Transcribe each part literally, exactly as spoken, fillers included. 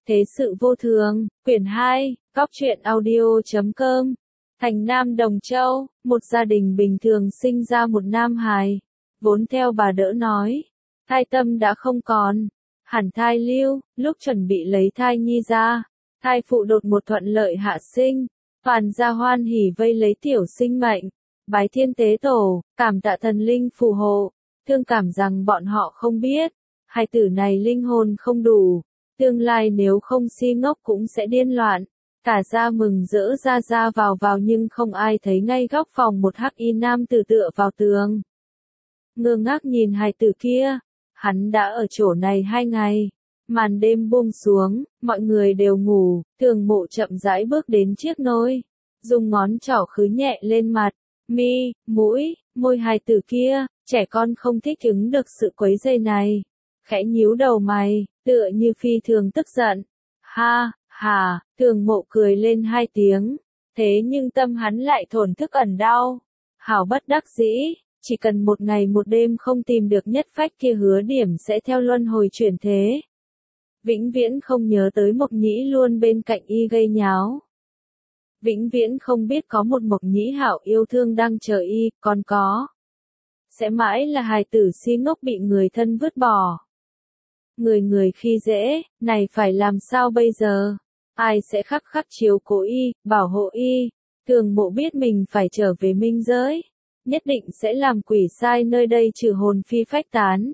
Thế sự vô thường, quyển hai, góc truyện audio chấm com. Thành Nam Đồng Châu, một gia đình bình thường sinh ra một nam hài. Vốn theo bà đỡ nói, thai tâm đã không còn, hẳn thai lưu, lúc chuẩn bị lấy thai nhi ra, thai phụ đột một thuận lợi hạ sinh, toàn gia hoan hỉ vây lấy tiểu sinh mệnh, bái thiên tế tổ, cảm tạ thần linh phù hộ, thương cảm rằng bọn họ không biết, hai tử này linh hồn không đủ, tương lai nếu không si ngốc cũng sẽ điên loạn. Cả gia mừng rỡ ra ra vào vào nhưng không ai thấy ngay góc phòng một hắc y nam tử tựa vào tường. Ngơ ngác nhìn hài tử kia, hắn đã ở chỗ này hai ngày. Màn đêm buông xuống, mọi người đều ngủ, Thường Mộ chậm rãi bước đến chiếc nôi, dùng ngón trỏ khứ nhẹ lên mặt, mi, mũi, môi hài tử kia, trẻ con không thích ứng được sự quấy rầy này. Khẽ nhíu đầu mày, tựa như phi thường tức giận. Ha, hà, Thường Mộ cười lên hai tiếng, thế nhưng tâm hắn lại thổn thức ẩn đau. Hảo bất đắc dĩ, chỉ cần một ngày một đêm không tìm được nhất phách kia hứa điểm sẽ theo luân hồi chuyển thế. Vĩnh viễn không nhớ tới Mộc Nhĩ luôn bên cạnh y gây nháo. Vĩnh viễn không biết có một Mộc Nhĩ hảo yêu thương đang chờ y, còn có. Sẽ mãi là hài tử si ngốc bị người thân vứt bỏ. Người người khi dễ, này phải làm sao bây giờ? Ai sẽ khắc khắc chiếu cố y, bảo hộ y? Thường Mộ biết mình phải trở về minh giới. Nhất định sẽ làm quỷ sai nơi đây trừ hồn phi phách tán.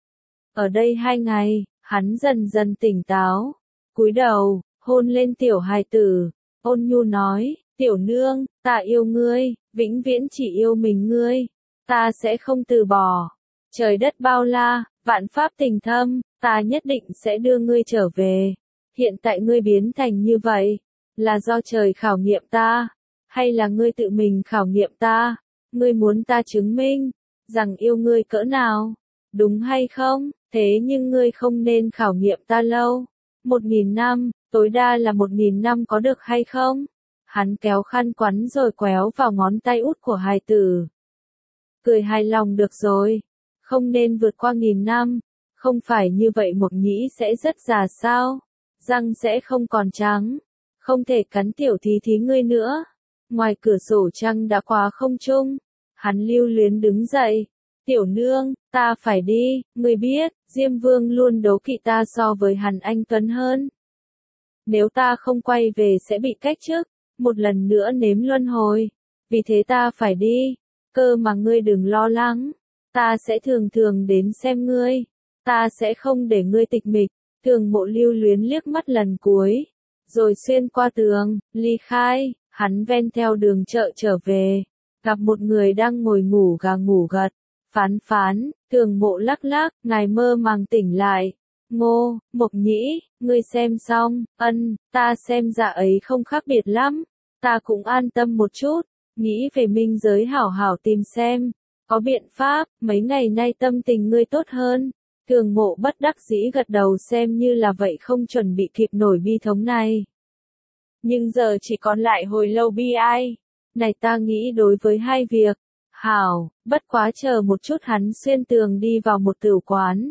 Ở đây hai ngày, hắn dần dần tỉnh táo. Cúi đầu, hôn lên tiểu hài tử. Ôn nhu nói, tiểu nương, ta yêu ngươi, vĩnh viễn chỉ yêu mình ngươi. Ta sẽ không từ bỏ. Trời đất bao la, vạn pháp tình thâm, ta nhất định sẽ đưa ngươi trở về. Hiện tại ngươi biến thành như vậy, là do trời khảo nghiệm ta, hay là ngươi tự mình khảo nghiệm ta? Ngươi muốn ta chứng minh, rằng yêu ngươi cỡ nào, đúng hay không? Thế nhưng ngươi không nên khảo nghiệm ta lâu. Một nghìn năm, tối đa là một nghìn năm có được hay không? Hắn kéo khăn quắn rồi quéo vào ngón tay út của hài tử. Cười hài lòng được rồi. Không nên vượt qua nghìn năm. Không phải như vậy Mộc Nhĩ sẽ rất già sao? Răng sẽ không còn trắng. Không thể cắn tiểu thí thí ngươi nữa. Ngoài cửa sổ trăng đã quá không trung. Hắn lưu luyến đứng dậy. Tiểu nương, ta phải đi, ngươi biết, Diêm Vương luôn đố kỵ ta so với hắn anh Tuấn hơn. Nếu ta không quay về sẽ bị cách chức, một lần nữa nếm luân hồi. Vì thế ta phải đi, cơ mà ngươi đừng lo lắng. Ta sẽ thường thường đến xem ngươi. Ta sẽ không để ngươi tịch mịch. Thường Mộ lưu luyến liếc mắt lần cuối. Rồi xuyên qua tường, ly khai, hắn ven theo đường chợ trở về. Gặp một người đang ngồi ngủ gà ngủ gật. Phán phán, Thường Mộ lắc lắc, ngài mơ màng tỉnh lại. Ngô, Mộc Nhĩ, ngươi xem xong, ân, ta xem dạ ấy không khác biệt lắm. Ta cũng an tâm một chút, nghĩ về minh giới hảo hảo tìm xem. Có biện pháp, mấy ngày nay tâm tình ngươi tốt hơn. Thường Mộ bất đắc dĩ gật đầu xem như là vậy không chuẩn bị kịp nổi bi thống này. Nhưng giờ chỉ còn lại hồi lâu bi ai. Này ta nghĩ đối với hai việc. Hảo, bất quá chờ một chút hắn xuyên tường đi vào một tửu quán.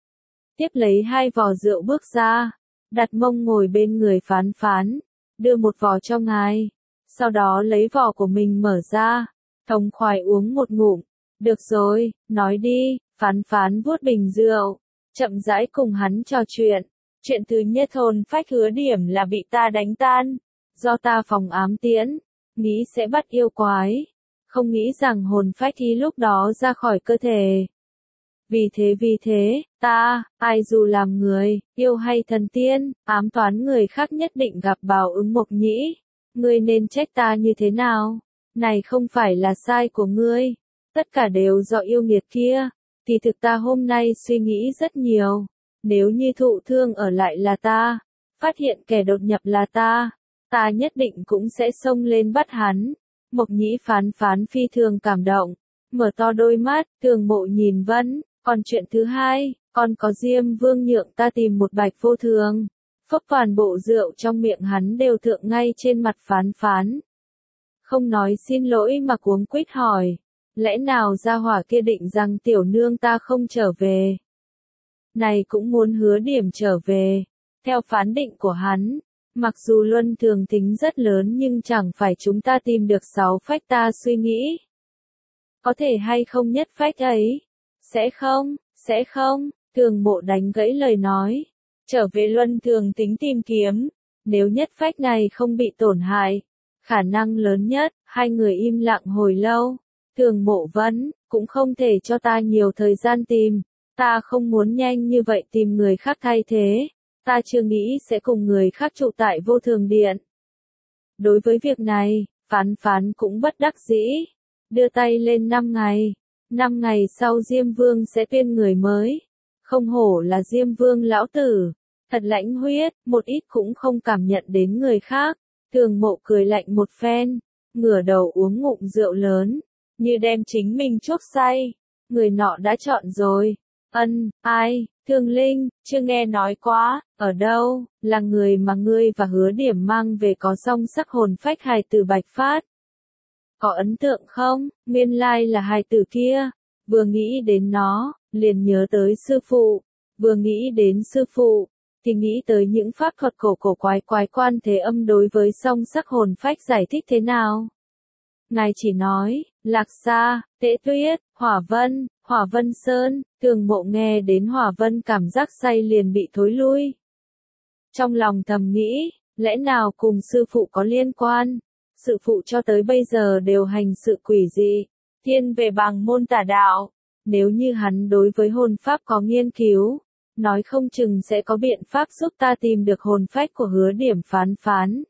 Tiếp lấy hai vò rượu bước ra. Đặt mông ngồi bên người phán phán. Đưa một vò cho ngài. Sau đó lấy vò của mình mở ra. Thống khoái uống một ngụm. Được rồi, nói đi. Phán phán vuốt bình rượu. Chậm rãi cùng hắn trò chuyện. Chuyện thứ nhất hồn phách hứa điểm là bị ta đánh tan. Do ta phòng ám tiễn. Nghĩ sẽ bắt yêu quái. Không nghĩ rằng hồn phách ý lúc đó ra khỏi cơ thể. Vì thế vì thế, ta, ai dù làm người, yêu hay thần tiên, ám toán người khác nhất định gặp báo ứng Mộc Nhĩ. Ngươi nên trách ta như thế nào? Này không phải là sai của ngươi. Tất cả đều do yêu nghiệt kia. Thì thực ta hôm nay suy nghĩ rất nhiều. Nếu như thụ thương ở lại là ta, phát hiện kẻ đột nhập là ta, ta nhất định cũng sẽ xông lên bắt hắn. Mộc Nhĩ phán phán phi thường cảm động, mở to đôi mắt, Thường Mộ nhìn Vân, còn chuyện thứ hai, còn có Diêm Vương nhượng ta tìm một bạch vô thường. Phốc toàn bộ rượu trong miệng hắn đều thượng ngay trên mặt phán phán. Không nói xin lỗi mà cuống quýt hỏi, lẽ nào gia hỏa kia định rằng tiểu nương ta không trở về? Này cũng muốn hứa điểm trở về. Theo phán định của hắn, mặc dù luân thường tính rất lớn nhưng chẳng phải chúng ta tìm được sáu phách ta suy nghĩ. Có thể hay không nhất phách ấy? Sẽ không, sẽ không, Thường Mộ đánh gãy lời nói. Trở về luân thường tính tìm kiếm, nếu nhất phách này không bị tổn hại, khả năng lớn nhất, hai người im lặng hồi lâu. Thường Mộ vẫn, cũng không thể cho ta nhiều thời gian tìm, ta không muốn nhanh như vậy tìm người khác thay thế, ta chưa nghĩ sẽ cùng người khác trụ tại vô thường điện. Đối với việc này, phán phán cũng bất đắc dĩ, đưa tay lên năm ngày, năm ngày sau Diêm Vương sẽ tuyên người mới, không hổ là Diêm Vương lão tử, thật lãnh huyết, một ít cũng không cảm nhận đến người khác. Thường Mộ cười lạnh một phen, ngửa đầu uống ngụm rượu lớn, như đem chính mình chuốc say. Người nọ đã chọn rồi. Ân, ai, Thương Linh, chưa nghe nói quá, ở đâu, là người mà ngươi và Hứa Điểm mang về có song sắc hồn phách hài tử Bạch Phát. Có ấn tượng không, nguyên lai là hài tử kia, vừa nghĩ đến nó, liền nhớ tới sư phụ, vừa nghĩ đến sư phụ, thì nghĩ tới những pháp thuật cổ cổ quái quái Quan Thế Âm đối với song sắc hồn phách giải thích thế nào. Ngài chỉ nói, Lạc Sa, Tế Tuyết, Hỏa Vân, Hỏa Vân Sơn, Thường Mộ nghe đến Hỏa Vân cảm giác say liền bị thối lui. Trong lòng thầm nghĩ, lẽ nào cùng sư phụ có liên quan, sư phụ cho tới bây giờ đều hành sự quỷ dị, thiên về bằng môn tà đạo, nếu như hắn đối với hồn pháp có nghiên cứu, nói không chừng sẽ có biện pháp giúp ta tìm được hồn phách của Hứa Điểm phán phán.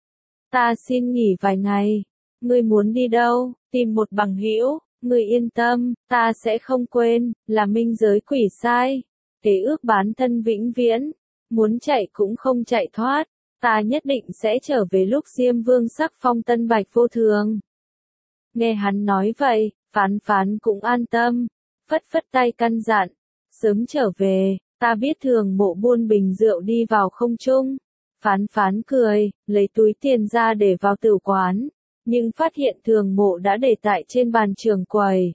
Ta xin nghỉ vài ngày. Ngươi muốn đi đâu, tìm một bằng hữu, ngươi yên tâm, ta sẽ không quên, là minh giới quỷ sai. Thế ước bán thân vĩnh viễn, muốn chạy cũng không chạy thoát, ta nhất định sẽ trở về lúc Diêm Vương sắc phong tân bạch vô thường. Nghe hắn nói vậy, phán phán cũng an tâm, phất phất tay căn dặn, sớm trở về, ta biết Thường Mộ buôn bình rượu đi vào không trung. Phán phán cười, lấy túi tiền ra để vào tử quán. Nhưng phát hiện Thường Mộ đã để tại trên bàn trường quầy.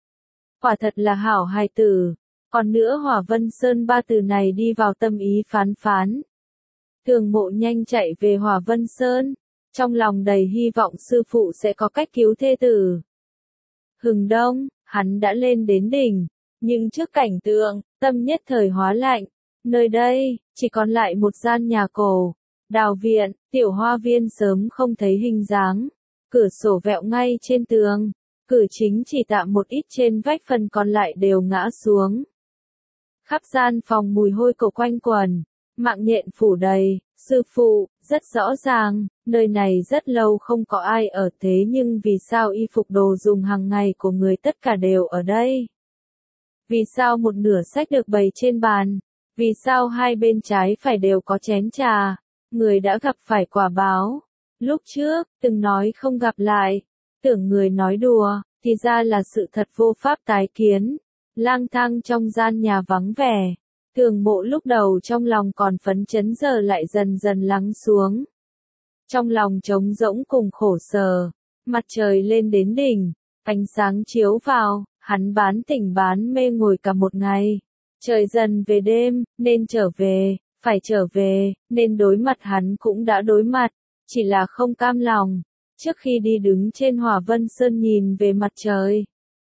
Quả thật là hảo hài tử, còn nữa Hỏa Vân Sơn ba từ này đi vào tâm ý phán phán. Thường Mộ nhanh chạy về Hỏa Vân Sơn, trong lòng đầy hy vọng sư phụ sẽ có cách cứu thê tử. Hừng đông, hắn đã lên đến đỉnh, nhưng trước cảnh tượng, tâm nhất thời hóa lạnh, nơi đây, chỉ còn lại một gian nhà cổ, đào viện, tiểu hoa viên sớm không thấy hình dáng. Cửa sổ vẹo ngay trên tường, cửa chính chỉ tạm một ít trên vách, phần còn lại đều ngã xuống. Khắp gian phòng mùi hôi cổ quanh quẩn, mạng nhện phủ đầy, sư phụ, rất rõ ràng, nơi này rất lâu không có ai ở, thế nhưng vì sao y phục đồ dùng hàng ngày của người tất cả đều ở đây? Vì sao một nửa sách được bày trên bàn? Vì sao hai bên trái phải đều có chén trà? Người đã gặp phải quả báo. Lúc trước, từng nói không gặp lại, tưởng người nói đùa, thì ra là sự thật vô pháp tái kiến. Lang thang trong gian nhà vắng vẻ, Thường Mộ lúc đầu trong lòng còn phấn chấn giờ lại dần dần lắng xuống. Trong lòng trống rỗng cùng khổ sở, mặt trời lên đến đỉnh, ánh sáng chiếu vào, hắn bán tỉnh bán mê ngồi cả một ngày. Trời dần về đêm, nên trở về, phải trở về, nên đối mặt hắn cũng đã đối mặt. Chỉ là không cam lòng, trước khi đi đứng trên Hỏa Vân Sơn nhìn về mặt trời.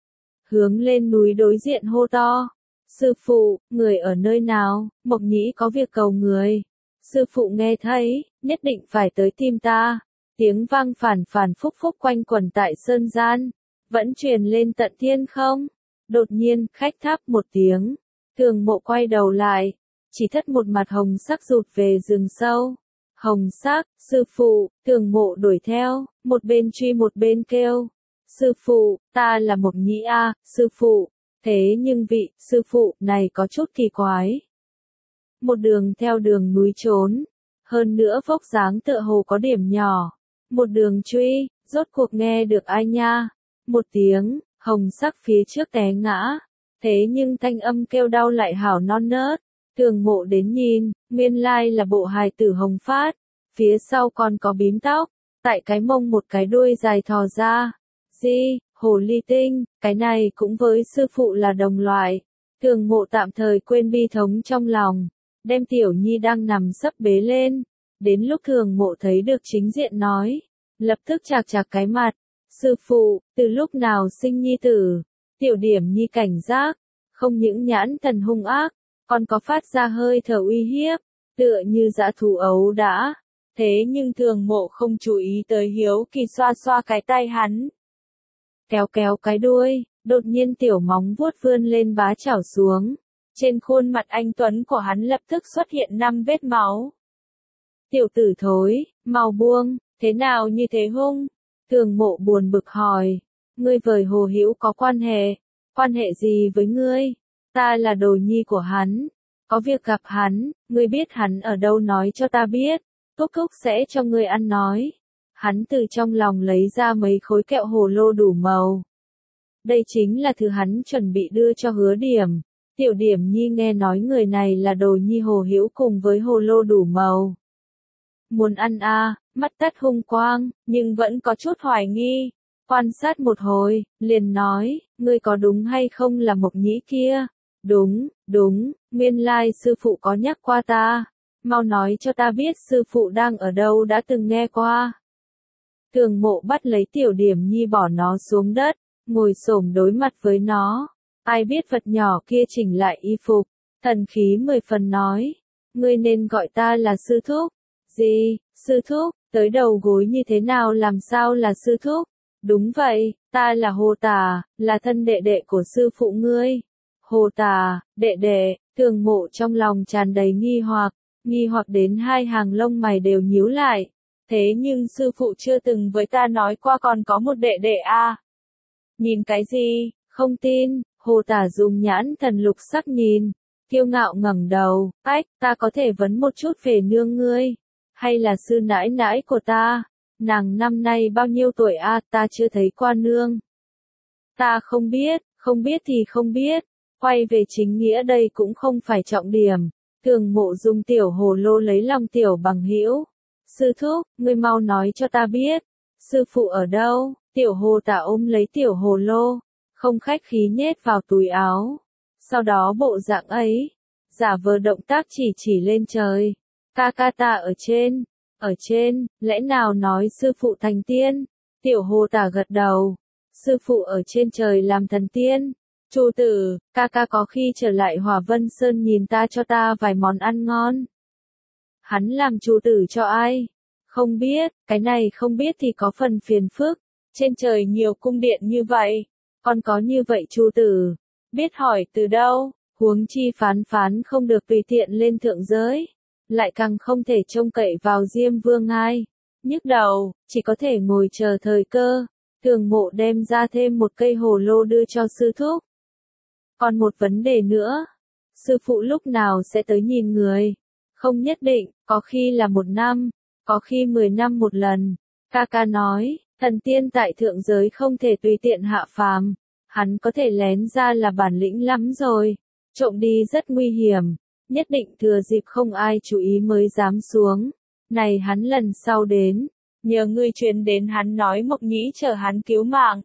Hướng lên núi đối diện hô to. Sư phụ, người ở nơi nào, Mộc Nhĩ có việc cầu người. Sư phụ nghe thấy, nhất định phải tới tìm ta. Tiếng vang phản phản phúc phúc quanh quẩn tại sơn gian, vẫn truyền lên tận thiên không. Đột nhiên, khách tháp một tiếng. Thường Mộ quay đầu lại, chỉ thất một mặt hồng sắc rụt về rừng sâu. Hồng sắc, sư phụ, Thường Mộ đuổi theo, một bên truy một bên kêu. Sư phụ, ta là Mộc Nhĩ a, sư phụ. Thế nhưng vị, sư phụ, này có chút kỳ quái. Một đường theo đường núi trốn, hơn nữa vóc dáng tựa hồ có điểm nhỏ. Một đường truy, rốt cuộc nghe được ai nha. Một tiếng, hồng sắc phía trước té ngã. Thế nhưng thanh âm kêu đau lại hảo non nớt. Thường Mộ đến nhìn, nguyên lai là bộ hài tử Hồng Phát, phía sau còn có bím tóc, tại cái mông một cái đuôi dài thò ra. Di, hồ ly tinh, cái này cũng với sư phụ là đồng loại. Thường Mộ tạm thời quên bi thống trong lòng, đem Tiểu Nhi đang nằm sấp bế lên. Đến lúc Thường Mộ thấy được chính diện nói, lập tức chạc chạc cái mặt. Sư phụ, từ lúc nào sinh nhi tử? Tiểu Điểm Nhi cảnh giác, không những nhãn thần hung ác, còn có phát ra hơi thở uy hiếp, tựa như dã thú ấu dã. Thế nhưng Thường Mộ không chú ý tới, hiếu kỳ xoa xoa cái tay hắn. Kéo kéo cái đuôi, đột nhiên tiểu móng vuốt vươn lên bá chảo xuống. Trên khuôn mặt anh tuấn của hắn lập tức xuất hiện năm vết máu. Tiểu tử thối, mau buông, thế nào như thế hung? Thường Mộ buồn bực hỏi, ngươi với Hồ Hữu có quan hệ, quan hệ gì với ngươi? Ta là đồ nhi của hắn, có việc gặp hắn, ngươi biết hắn ở đâu nói cho ta biết, Thúc Thúc sẽ cho ngươi ăn nói. Hắn từ trong lòng lấy ra mấy khối kẹo hồ lô đủ màu. Đây chính là thứ hắn chuẩn bị đưa cho Hứa Điểm. Tiểu Điểm Nhi nghe nói người này là đồ nhi Hồ Hữu cùng với hồ lô đủ màu. Muốn ăn a, mắt tắt hung quang, nhưng vẫn có chút hoài nghi. Quan sát một hồi, liền nói, ngươi có đúng hay không là Mộc Nhĩ kia? Đúng, đúng, nguyên lai sư phụ có nhắc qua ta. Mau nói cho ta biết sư phụ đang ở đâu, đã từng nghe qua. Thường Mộ bắt lấy Tiểu Điểm Nhi bỏ nó xuống đất, ngồi xổm đối mặt với nó. Ai biết vật nhỏ kia chỉnh lại y phục, thần khí mười phần nói, ngươi nên gọi ta là sư thúc. Gì, sư thúc, tới đầu gối như thế nào làm sao là sư thúc? Đúng vậy, ta là Hồ Tà, là thân đệ đệ của sư phụ ngươi. Hồ Tà, đệ đệ, Thường Mộ trong lòng tràn đầy nghi hoặc, nghi hoặc đến hai hàng lông mày đều nhíu lại. Thế nhưng sư phụ chưa từng với ta nói qua còn có một đệ đệ a. Nhìn cái gì, không tin, Hồ Tà dùng nhãn thần lục sắc nhìn, kiêu ngạo ngẩng đầu, ách, ta có thể vấn một chút về nương ngươi, hay là sư nãi nãi của ta, nàng năm nay bao nhiêu tuổi a, ta chưa thấy qua nương. Ta không biết, không biết thì không biết, quay về chính nghĩa đây cũng không phải trọng điểm. Thường Mộ dùng tiểu hồ lô lấy lòng tiểu bằng hữu. Sư thúc, ngươi mau nói cho ta biết, sư phụ ở đâu? Tiểu Hồ Tà ôm lấy tiểu hồ lô, không khách khí nhét vào túi áo. Sau đó bộ dạng ấy, giả vờ động tác chỉ chỉ lên trời. Ca ca ta ở trên, ở trên, lẽ nào nói sư phụ thành tiên? Tiểu Hồ Tà gật đầu, sư phụ ở trên trời làm thần tiên. Chu tử, ca ca có khi trở lại Hỏa Vân Sơn nhìn ta cho ta vài món ăn ngon. Hắn làm chủ tử cho ai? Không biết, cái này không biết thì có phần phiền phức. Trên trời nhiều cung điện như vậy, còn có như vậy chủ tử, biết hỏi từ đâu, huống chi phán phán không được tùy tiện lên thượng giới, lại càng không thể trông cậy vào Diêm Vương ai. Nhức đầu, chỉ có thể ngồi chờ thời cơ. Thường Mộ đem ra thêm một cây hồ lô đưa cho sư thúc. Còn một vấn đề nữa, sư phụ lúc nào sẽ tới nhìn người? Không nhất định, có khi là một năm, có khi mười năm một lần. Ca ca nói, thần tiên tại thượng giới không thể tùy tiện hạ phàm, hắn có thể lén ra là bản lĩnh lắm rồi, trộm đi rất nguy hiểm, nhất định thừa dịp không ai chú ý mới dám xuống. Này hắn lần sau đến, nhờ ngươi truyền đến hắn nói Mộc Nhĩ chờ hắn cứu mạng.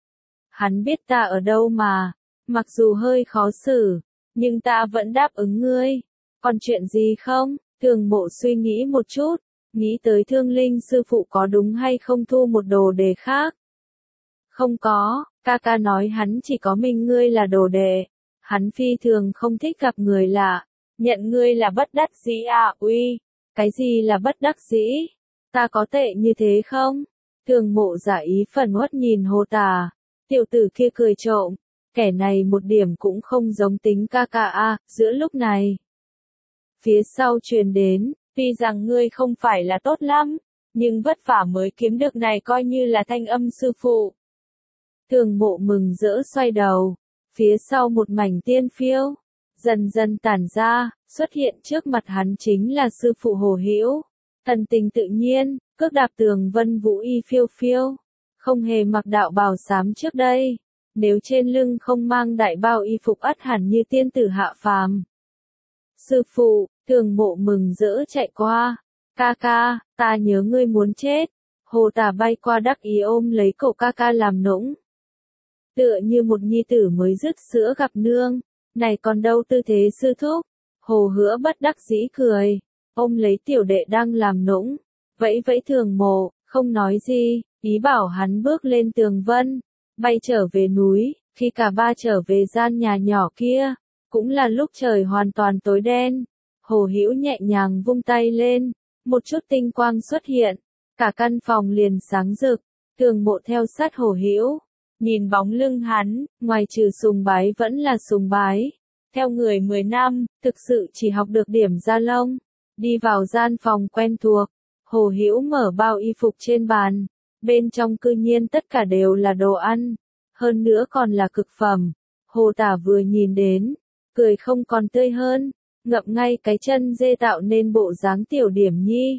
Hắn biết ta ở đâu mà, mặc dù hơi khó xử, nhưng ta vẫn đáp ứng ngươi. Còn chuyện gì không? Thường Mộ suy nghĩ một chút, nghĩ tới Thương Linh sư phụ có đúng hay không thu một đồ đề khác. Không có, ca ca nói hắn chỉ có mình ngươi là đồ đệ, hắn phi thường không thích gặp người lạ, nhận ngươi là bất đắc dĩ à, uy, cái gì là bất đắc dĩ? Ta có tệ như thế không? Thường Mộ giả ý phần uất nhìn Hồ Tà, tiểu tử kia cười trộm, kẻ này một điểm cũng không giống tính ca ca a. Giữa lúc này, phía sau truyền đến, tuy rằng ngươi không phải là tốt lắm, nhưng vất vả mới kiếm được này coi như là thanh âm sư phụ. Thường Mộ mừng rỡ xoay đầu, phía sau một mảnh tiên phiêu, dần dần tản ra, xuất hiện trước mặt hắn chính là sư phụ Hồ Hữu, thần tình tự nhiên, cước đạp tường vân vũ y phiêu phiêu, không hề mặc đạo bào xám trước đây, nếu trên lưng không mang đại bao y phục ắt hẳn như tiên tử hạ phàm. Sư phụ, Thường Mộ mừng rỡ chạy qua, ca ca, ta nhớ ngươi muốn chết. Hồ Tà bay qua đắc ý ôm lấy cổ ca ca làm nũng. Tựa như một nhi tử mới dứt sữa gặp nương, này còn đâu tư thế sư thúc, Hồ Hứa bất đắc dĩ cười, ôm lấy tiểu đệ đang làm nũng, vẫy vẫy Thường Mộ, không nói gì, ý bảo hắn bước lên tường vân, bay trở về núi. Khi cả ba trở về gian nhà nhỏ kia, cũng là lúc trời hoàn toàn tối đen. Hồ Hữu nhẹ nhàng vung tay lên, một chút tinh quang xuất hiện, cả căn phòng liền sáng rực. Thường Mộ theo sát Hồ Hữu, nhìn bóng lưng hắn, ngoài trừ sùng bái vẫn là sùng bái. Theo người mười năm, thực sự chỉ học được điểm da lông. Đi vào gian phòng quen thuộc, Hồ Hữu mở bao y phục trên bàn, bên trong cư nhiên tất cả đều là đồ ăn, hơn nữa còn là cực phẩm. Hồ Tả vừa nhìn đến, cười không còn tươi hơn, ngậm ngay cái chân dê tạo nên bộ dáng tiểu điểm nhi.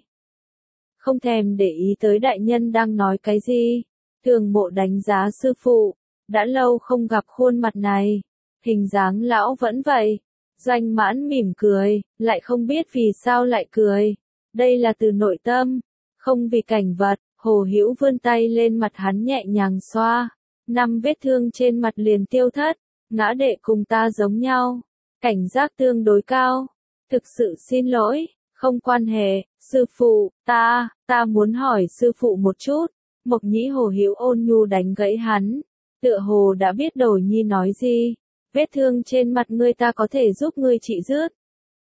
Không thèm để ý tới đại nhân đang nói cái gì. Thường Mộ đánh giá sư phụ, đã lâu không gặp khuôn mặt này, hình dáng lão vẫn vậy. Doanh Mãn mỉm cười, lại không biết vì sao lại cười. Đây là từ nội tâm, không vì cảnh vật. Hồ Hữu vươn tay lên mặt hắn nhẹ nhàng xoa, năm vết thương trên mặt liền tiêu thất. Ngã đệ cùng ta giống nhau, cảnh giác tương đối cao. Thực sự xin lỗi, không quan hệ, sư phụ, ta, ta muốn hỏi sư phụ một chút. Mộc Nhĩ Hồ Hữu ôn nhu đánh gãy hắn, tựa hồ đã biết Đổi Nhi nói gì. Vết thương trên mặt ngươi ta có thể giúp ngươi trị dứt.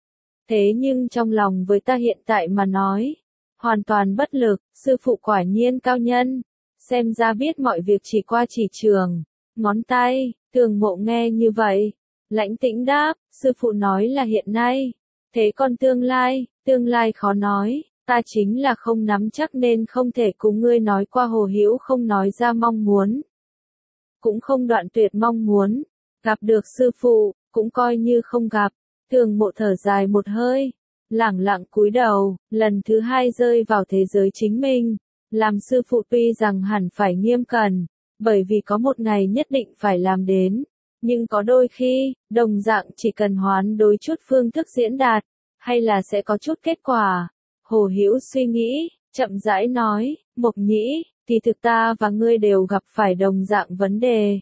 Thế nhưng trong lòng với ta hiện tại mà nói, hoàn toàn bất lực. Sư phụ quả nhiên cao nhân, xem ra biết mọi việc chỉ qua chỉ trường, ngón tay. Thường Mộ nghe như vậy, lãnh tĩnh đáp, sư phụ nói là hiện nay, thế còn tương lai, tương lai khó nói, ta chính là không nắm chắc nên không thể cùng ngươi nói. Qua. Hồ Hữu không nói ra mong muốn, cũng không đoạn tuyệt mong muốn, gặp được sư phụ, cũng coi như không gặp. Thường Mộ thở dài một hơi, lẳng lặng cúi đầu, lần thứ hai rơi vào thế giới chính mình. Làm sư phụ tuy rằng hẳn phải nghiêm cẩn, bởi vì có một ngày nhất định phải làm đến, nhưng có đôi khi, đồng dạng chỉ cần hoán đối chút phương thức diễn đạt, hay là sẽ có chút kết quả. Hồ Hữu suy nghĩ, chậm rãi nói, Mộc Nhĩ, thì thực ta và ngươi đều gặp phải đồng dạng vấn đề.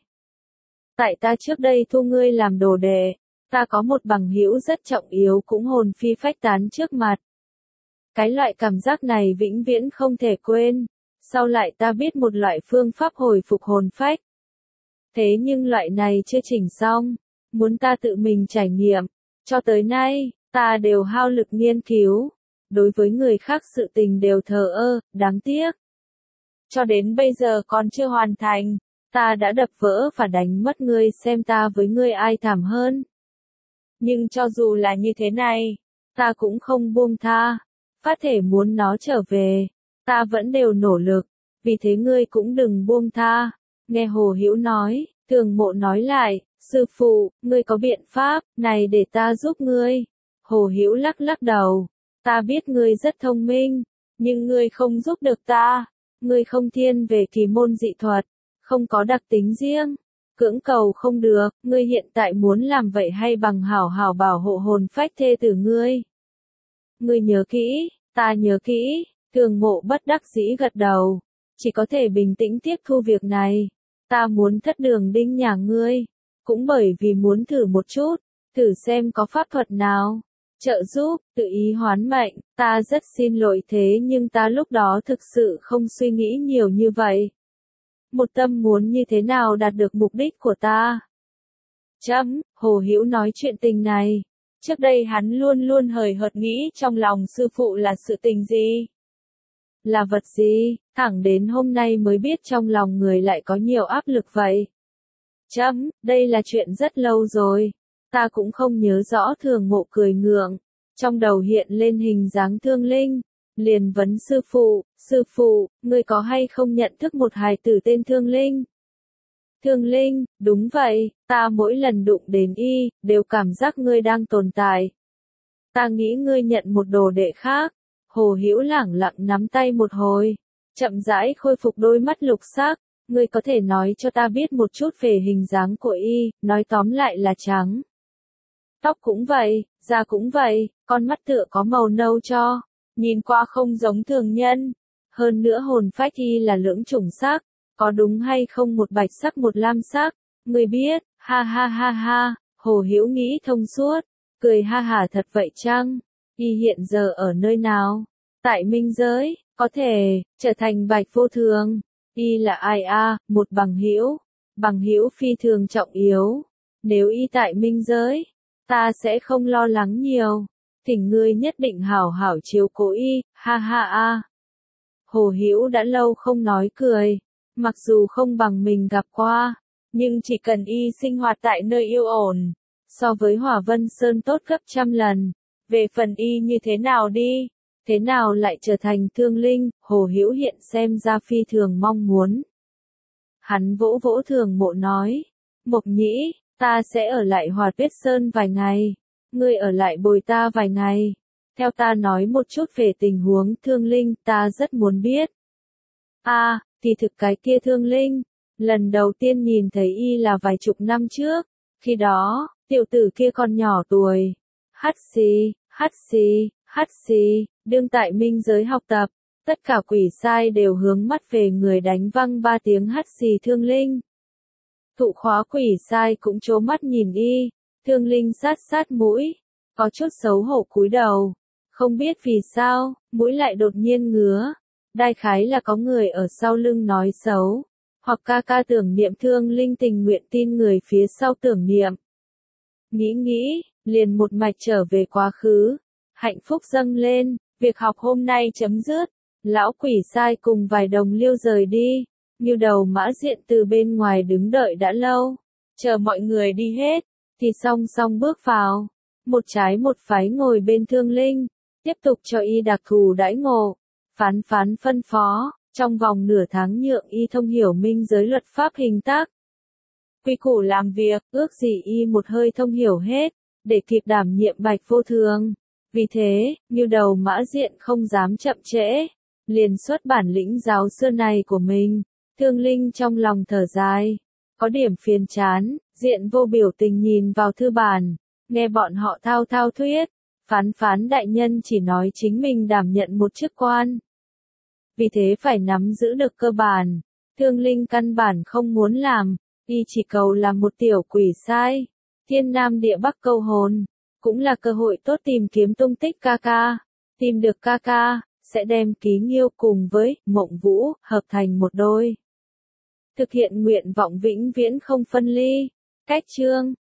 Tại ta trước đây thu ngươi làm đồ đệ, ta có một bằng hữu rất trọng yếu cũng hồn phi phách tán trước mặt. Cái loại cảm giác này vĩnh viễn không thể quên. Sau lại ta biết một loại phương pháp hồi phục hồn phách. Thế nhưng loại này chưa chỉnh xong, muốn ta tự mình trải nghiệm. Cho tới nay, ta đều hao lực nghiên cứu. Đối với người khác sự tình đều thờ ơ, đáng tiếc. Cho đến bây giờ còn chưa hoàn thành, ta đã đập vỡ và đánh mất ngươi, xem ta với ngươi ai thảm hơn. Nhưng cho dù là như thế này, ta cũng không buông tha. Phát thể muốn nó trở về, ta vẫn đều nỗ lực, vì thế ngươi cũng đừng buông tha. Nghe Hồ Hữu nói, Thường Mộ nói lại, sư phụ, ngươi có biện pháp này để ta giúp ngươi. Hồ Hữu lắc lắc đầu, ta biết ngươi rất thông minh, nhưng ngươi không giúp được ta. Ngươi không thiên về kỳ môn dị thuật, không có đặc tính riêng, cưỡng cầu không được. Ngươi hiện tại muốn làm vậy hay bằng hảo hảo bảo hộ hồn phách thê tử ngươi? Ngươi nhớ kỹ, ta nhớ kỹ. Thường Mộ bất đắc dĩ gật đầu, chỉ có thể bình tĩnh tiếp thu việc này. Ta muốn thất đường đinh nhà ngươi, cũng bởi vì muốn thử một chút, thử xem có pháp thuật nào trợ giúp, tự ý hoán mệnh. Ta rất xin lỗi, thế nhưng ta lúc đó thực sự không suy nghĩ nhiều như vậy. Một tâm muốn như thế nào đạt được mục đích của ta. Chấm, Hồ Hữu nói chuyện tình này. Trước đây hắn luôn luôn hời hợt nghĩ trong lòng sư phụ là sự tình gì? Là vật gì? Thẳng đến hôm nay mới biết trong lòng người lại có nhiều áp lực vậy. Chấm, đây là chuyện rất lâu rồi. Ta cũng không nhớ rõ. Thường Mộ cười ngượng. Trong đầu hiện lên hình dáng Thương Linh. Liền vấn sư phụ, sư phụ, ngươi có hay không nhận thức một hài tử tên Thương Linh? Thương Linh, đúng vậy, ta mỗi lần đụng đến y, đều cảm giác ngươi đang tồn tại. Ta nghĩ ngươi nhận một đồ đệ khác. Hồ Hữu lẳng lặng nắm tay một hồi, chậm rãi khôi phục đôi mắt lục sắc. Ngươi có thể nói cho ta biết một chút về hình dáng của y, nói tóm lại là trắng. Tóc cũng vậy, da cũng vậy, con mắt tựa có màu nâu cho, nhìn qua không giống thường nhân. Hơn nữa hồn phách y là lưỡng chủng sắc, có đúng hay không một bạch sắc một lam sắc, ngươi biết, ha ha ha ha. Hồ Hữu nghĩ thông suốt, cười ha hả thật vậy chăng? Y hiện giờ ở nơi nào? Tại minh giới, có thể, trở thành Bạch Vô Thường. Y là ai a? Một bằng hữu. Bằng hữu phi thường trọng yếu. Nếu y tại minh giới, ta sẽ không lo lắng nhiều. Thỉnh ngươi nhất định hảo hảo chiếu cố y, ha ha a. Hồ Hữu đã lâu không nói cười, mặc dù không bằng mình gặp qua, nhưng chỉ cần y sinh hoạt tại nơi yêu ổn, so với Hỏa Vân Sơn tốt gấp trăm lần. Về phần y như thế nào đi, thế nào lại trở thành thương linh, Hồ Hữu hiện xem ra phi thường mong muốn. Hắn vỗ vỗ Thường Mộ nói, Mộc Nhĩ, ta sẽ ở lại Hòa Tuyết Sơn vài ngày, ngươi ở lại bồi ta vài ngày. Theo ta nói một chút về tình huống thương linh, ta rất muốn biết. A, à, thì thực cái kia thương linh, lần đầu tiên nhìn thấy y là vài chục năm trước, khi đó, tiểu tử kia còn nhỏ tuổi. Hắt xì, hắt xì, hắt xì, đương tại minh giới học tập, tất cả quỷ sai đều hướng mắt về người đánh văng ba tiếng hắt xì thương linh. Thụ khóa quỷ sai cũng trố mắt nhìn y, thương linh sát sát mũi, có chút xấu hổ cúi đầu. Không biết vì sao, mũi lại đột nhiên ngứa. Đại khái là có người ở sau lưng nói xấu. Hoặc ca ca tưởng niệm thương linh tình nguyện tin người phía sau tưởng niệm. Nghĩ nghĩ, liền một mạch trở về quá khứ. Hạnh phúc dâng lên, việc học hôm nay chấm dứt. Lão quỷ sai cùng vài đồng liêu rời đi. Như đầu Mã Diện từ bên ngoài đứng đợi đã lâu. Chờ mọi người đi hết, thì song song bước vào. Một trái một phái ngồi bên thương linh. Tiếp tục cho y đặc thù đãi ngộ. Phán phán phân phó, trong vòng nửa tháng nhượng y thông hiểu minh giới luật pháp hình tác. Quy củ làm việc, ước gì y một hơi thông hiểu hết, để kịp đảm nhiệm Bạch Vô Thường. Vì thế, như đầu Mã Diện không dám chậm trễ, liền xuất bản lĩnh giáo xưa này của mình. Thương linh trong lòng thở dài, có điểm phiền chán, Diện vô biểu tình nhìn vào thư bản, nghe bọn họ thao thao thuyết. Phán phán đại nhân chỉ nói chính mình đảm nhận một chức quan. Vì thế phải nắm giữ được cơ bản. Thương linh căn bản không muốn làm, y chỉ cầu làm một tiểu quỷ sai. Thiên Nam địa Bắc câu hồn, cũng là cơ hội tốt tìm kiếm tung tích ca ca. Tìm được ca ca, sẽ đem Ký Nghiêu cùng với Mộng Vũ hợp thành một đôi. Thực hiện nguyện vọng vĩnh viễn không phân ly. Cách chương